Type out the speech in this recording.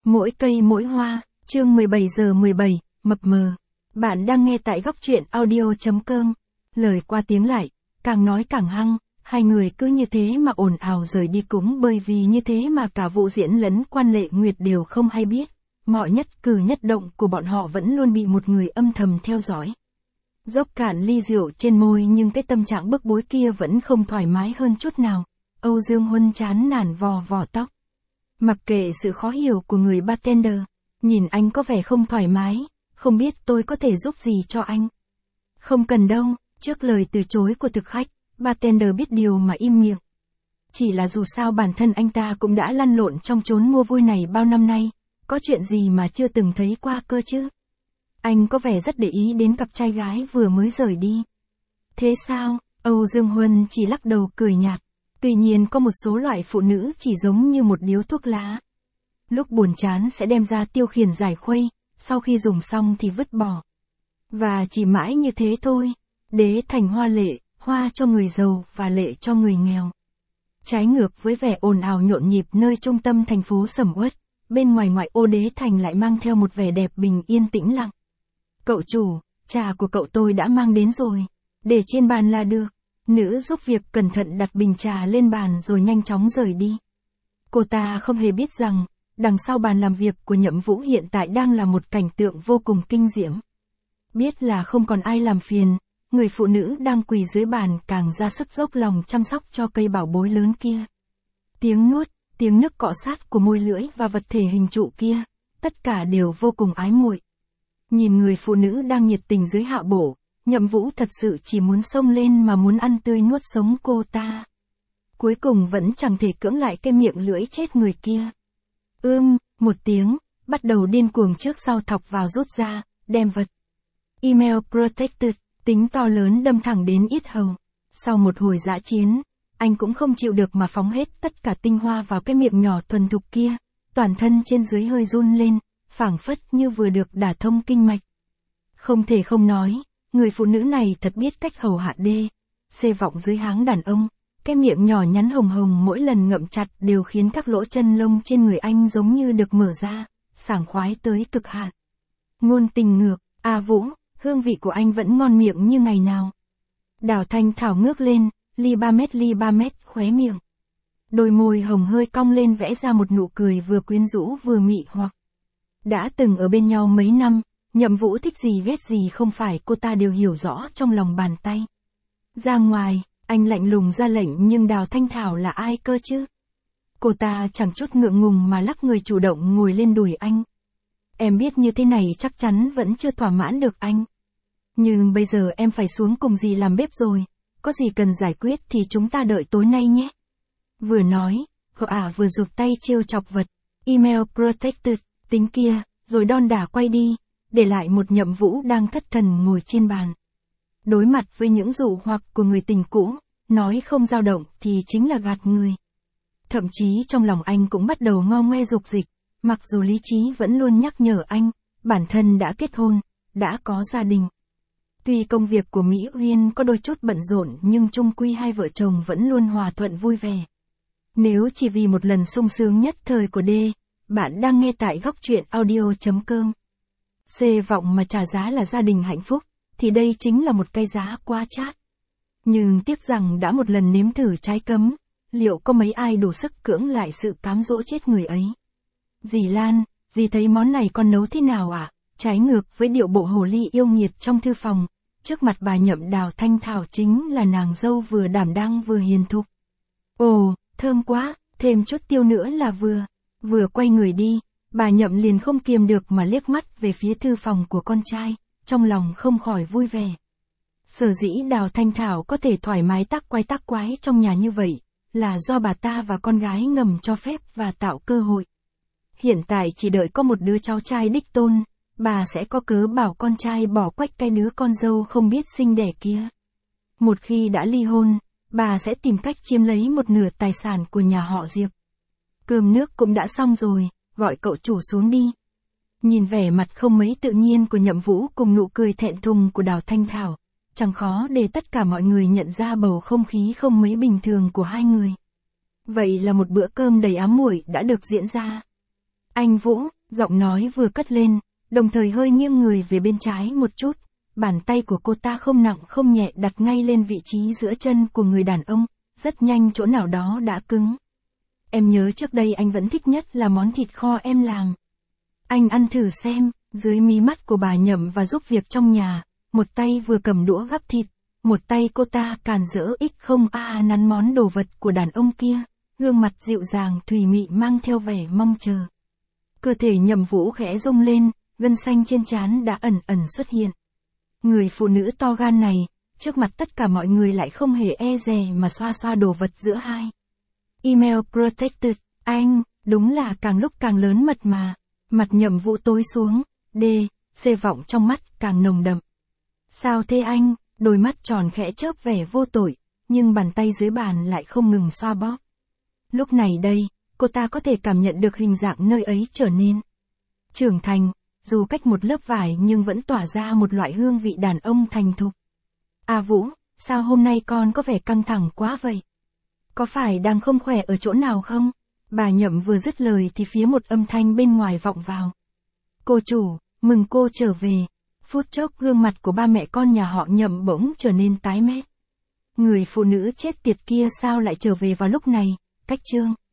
Mỗi cây mỗi hoa, chương 17 giờ 17, mập mờ. Bạn đang nghe tại góc truyện audio.com. Lời qua tiếng lại, càng nói càng hăng, hai người cứ như thế mà ồn ào rời đi, cũng bởi vì như thế mà cả Vũ Diễn lẫn Quan Lệ Nguyệt đều không hay biết. Mọi nhất cử nhất động của bọn họ vẫn luôn bị một người âm thầm theo dõi. Dốc cạn ly rượu trên môi, nhưng cái tâm trạng bức bối kia vẫn không thoải mái hơn chút nào. Âu Dương Huân chán nản vò vò tóc. Mặc kệ sự khó hiểu của người bartender, nhìn anh có vẻ không thoải mái, không biết tôi có thể giúp gì cho anh. Không cần đâu, trước lời từ chối của thực khách, bartender biết điều mà im miệng. Chỉ là dù sao bản thân anh ta cũng đã lăn lộn trong chốn mua vui này bao năm nay, có chuyện gì mà chưa từng thấy qua cơ chứ. Anh có vẻ rất để ý đến cặp trai gái vừa mới rời đi. Thế sao? Âu Dương Huân chỉ lắc đầu cười nhạt. Tuy nhiên có một số loại phụ nữ chỉ giống như một điếu thuốc lá. Lúc buồn chán sẽ đem ra tiêu khiển giải khuây, sau khi dùng xong thì vứt bỏ. Và chỉ mãi như thế thôi. Đế thành hoa lệ, hoa cho người giàu và lệ cho người nghèo. Trái ngược với vẻ ồn ào nhộn nhịp nơi trung tâm thành phố sầm uất, bên ngoài ngoại ô Đế thành lại mang theo một vẻ đẹp bình yên tĩnh lặng. Cậu chủ, trà của cậu tôi đã mang đến rồi. Để trên bàn là được. Nữ giúp việc cẩn thận đặt bình trà lên bàn rồi nhanh chóng rời đi. Cô ta không hề biết rằng, đằng sau bàn làm việc của Nhậm Vũ hiện tại đang là một cảnh tượng vô cùng kinh diễm. Biết là không còn ai làm phiền, người phụ nữ đang quỳ dưới bàn càng ra sức dốc lòng chăm sóc cho cây bảo bối lớn kia. Tiếng nuốt, tiếng nước cọ sát của môi lưỡi và vật thể hình trụ kia, tất cả đều vô cùng ái muội. Nhìn người phụ nữ đang nhiệt tình dưới hạ bổ, Nhậm Vũ thật sự chỉ muốn xông lên mà muốn ăn tươi nuốt sống cô ta. Cuối cùng vẫn chẳng thể cưỡng lại cái miệng lưỡi chết người kia. Một tiếng, bắt đầu điên cuồng trước sau thọc vào rút ra, đem vật. Email protected, tính to lớn đâm thẳng đến yết hầu. Sau một hồi dã chiến, anh cũng không chịu được mà phóng hết tất cả tinh hoa vào cái miệng nhỏ thuần thục kia. Toàn thân trên dưới hơi run lên, phảng phất như vừa được đả thông kinh mạch. Không thể không nói, người phụ nữ này thật biết cách hầu hạ đê. Xê vọng dưới háng đàn ông, cái miệng nhỏ nhắn hồng hồng mỗi lần ngậm chặt đều khiến các lỗ chân lông trên người anh giống như được mở ra, sảng khoái tới cực hạn. Ngôn tình ngược, Vũ, hương vị của anh vẫn ngon miệng như ngày nào. Đào Thanh Thảo ngước lên, ly ba mét khóe miệng. Đôi môi hồng hơi cong lên vẽ ra một nụ cười vừa quyến rũ vừa mị hoặc. Đã từng ở bên nhau mấy năm, Nhậm Vũ thích gì ghét gì không phải cô ta đều hiểu rõ trong lòng bàn tay. Ra ngoài, anh lạnh lùng ra lệnh, nhưng Đào Thanh Thảo là ai cơ chứ? Cô ta chẳng chút ngượng ngùng mà lắc người chủ động ngồi lên đùi anh. Em biết như thế này chắc chắn vẫn chưa thỏa mãn được anh. Nhưng bây giờ em phải xuống cùng dì làm bếp rồi, có gì cần giải quyết thì chúng ta đợi tối nay nhé. Vừa nói, cô vừa giục tay trêu chọc vật. Email protected, tính kia, rồi đon đả quay đi, để lại một Nhậm Vũ đang thất thần ngồi trên bàn. Đối mặt với những dụ hoặc của người tình cũ, nói không dao động thì chính là gạt người. Thậm chí trong lòng anh cũng bắt đầu ngo ngoe dục dịch, mặc dù lý trí vẫn luôn nhắc nhở anh, bản thân đã kết hôn, đã có gia đình. Tuy công việc của Mỹ Uyên có đôi chút bận rộn nhưng chung quy hai vợ chồng vẫn luôn hòa thuận vui vẻ. Nếu chỉ vì một lần sung sướng nhất thời của đê, bạn đang nghe tại góc truyện audio.com. Xê vọng mà trả giá là gia đình hạnh phúc, thì đây chính là một cái giá quá chát. Nhưng tiếc rằng đã một lần nếm thử trái cấm, liệu có mấy ai đủ sức cưỡng lại sự cám dỗ chết người ấy. Dì Lan, dì thấy món này con nấu thế nào ạ? Trái ngược với điệu bộ hồ ly yêu nghiệt trong thư phòng, trước mặt bà Nhậm, Đào Thanh Thảo chính là nàng dâu vừa đảm đang vừa hiền thục. Ồ, thơm quá, thêm chút tiêu nữa là vừa. Vừa quay người đi, bà Nhậm liền không kiềm được mà liếc mắt về phía thư phòng của con trai, trong lòng không khỏi vui vẻ. Sở dĩ Đào Thanh Thảo có thể thoải mái tác quái trong nhà như vậy, là do bà ta và con gái ngầm cho phép và tạo cơ hội. Hiện tại chỉ đợi có một đứa cháu trai đích tôn, bà sẽ có cớ bảo con trai bỏ quách cái đứa con dâu không biết sinh đẻ kia. Một khi đã ly hôn, bà sẽ tìm cách chiếm lấy một nửa tài sản của nhà họ Diệp. Cơm nước cũng đã xong rồi, gọi cậu chủ xuống đi. Nhìn vẻ mặt không mấy tự nhiên của Nhậm Vũ cùng nụ cười thẹn thùng của Đào Thanh Thảo, chẳng khó để tất cả mọi người nhận ra bầu không khí không mấy bình thường của hai người. Vậy là một bữa cơm đầy ám muội đã được diễn ra. Anh Vũ, Giọng nói vừa cất lên, đồng thời hơi nghiêng người về bên trái một chút, bàn tay của cô ta không nặng không nhẹ đặt ngay lên vị trí giữa chân của người đàn ông, rất nhanh chỗ nào đó đã cứng. Em nhớ trước đây anh vẫn thích nhất là món thịt kho em làm. Anh ăn thử xem, dưới mí mắt của bà Nhậm và giúp việc trong nhà, một tay vừa cầm đũa gắp thịt, một tay cô ta càn rỡ không nắn món đồ vật của đàn ông kia, gương mặt dịu dàng thùy mị mang theo vẻ mong chờ. Cơ thể Nhậm Vũ khẽ rung lên, gân xanh trên trán đã ẩn ẩn xuất hiện. Người phụ nữ to gan này, trước mặt tất cả mọi người lại không hề e dè mà xoa xoa đồ vật giữa hai. Email protected, anh, đúng là càng lúc càng lớn mật mà. Mặt Nhậm Vũ tối xuống, C vọng trong mắt càng nồng đậm. Sao thế anh, đôi mắt tròn khẽ chớp vẻ vô tội, nhưng bàn tay dưới bàn lại không ngừng xoa bóp. Lúc này đây, cô ta có thể cảm nhận được hình dạng nơi ấy trở nên trưởng thành, dù cách một lớp vải nhưng vẫn tỏa ra một loại hương vị đàn ông thành thục. Vũ, sao hôm nay con có vẻ căng thẳng quá vậy? Có phải đang không khỏe ở chỗ nào không? Bà Nhậm vừa dứt lời thì phía một âm thanh bên ngoài vọng vào. Cô chủ, mừng cô trở về. Phút chốc gương mặt của ba mẹ con nhà họ Nhậm bỗng trở nên tái mét. Người phụ nữ chết tiệt kia sao lại trở về vào lúc này? Cách chương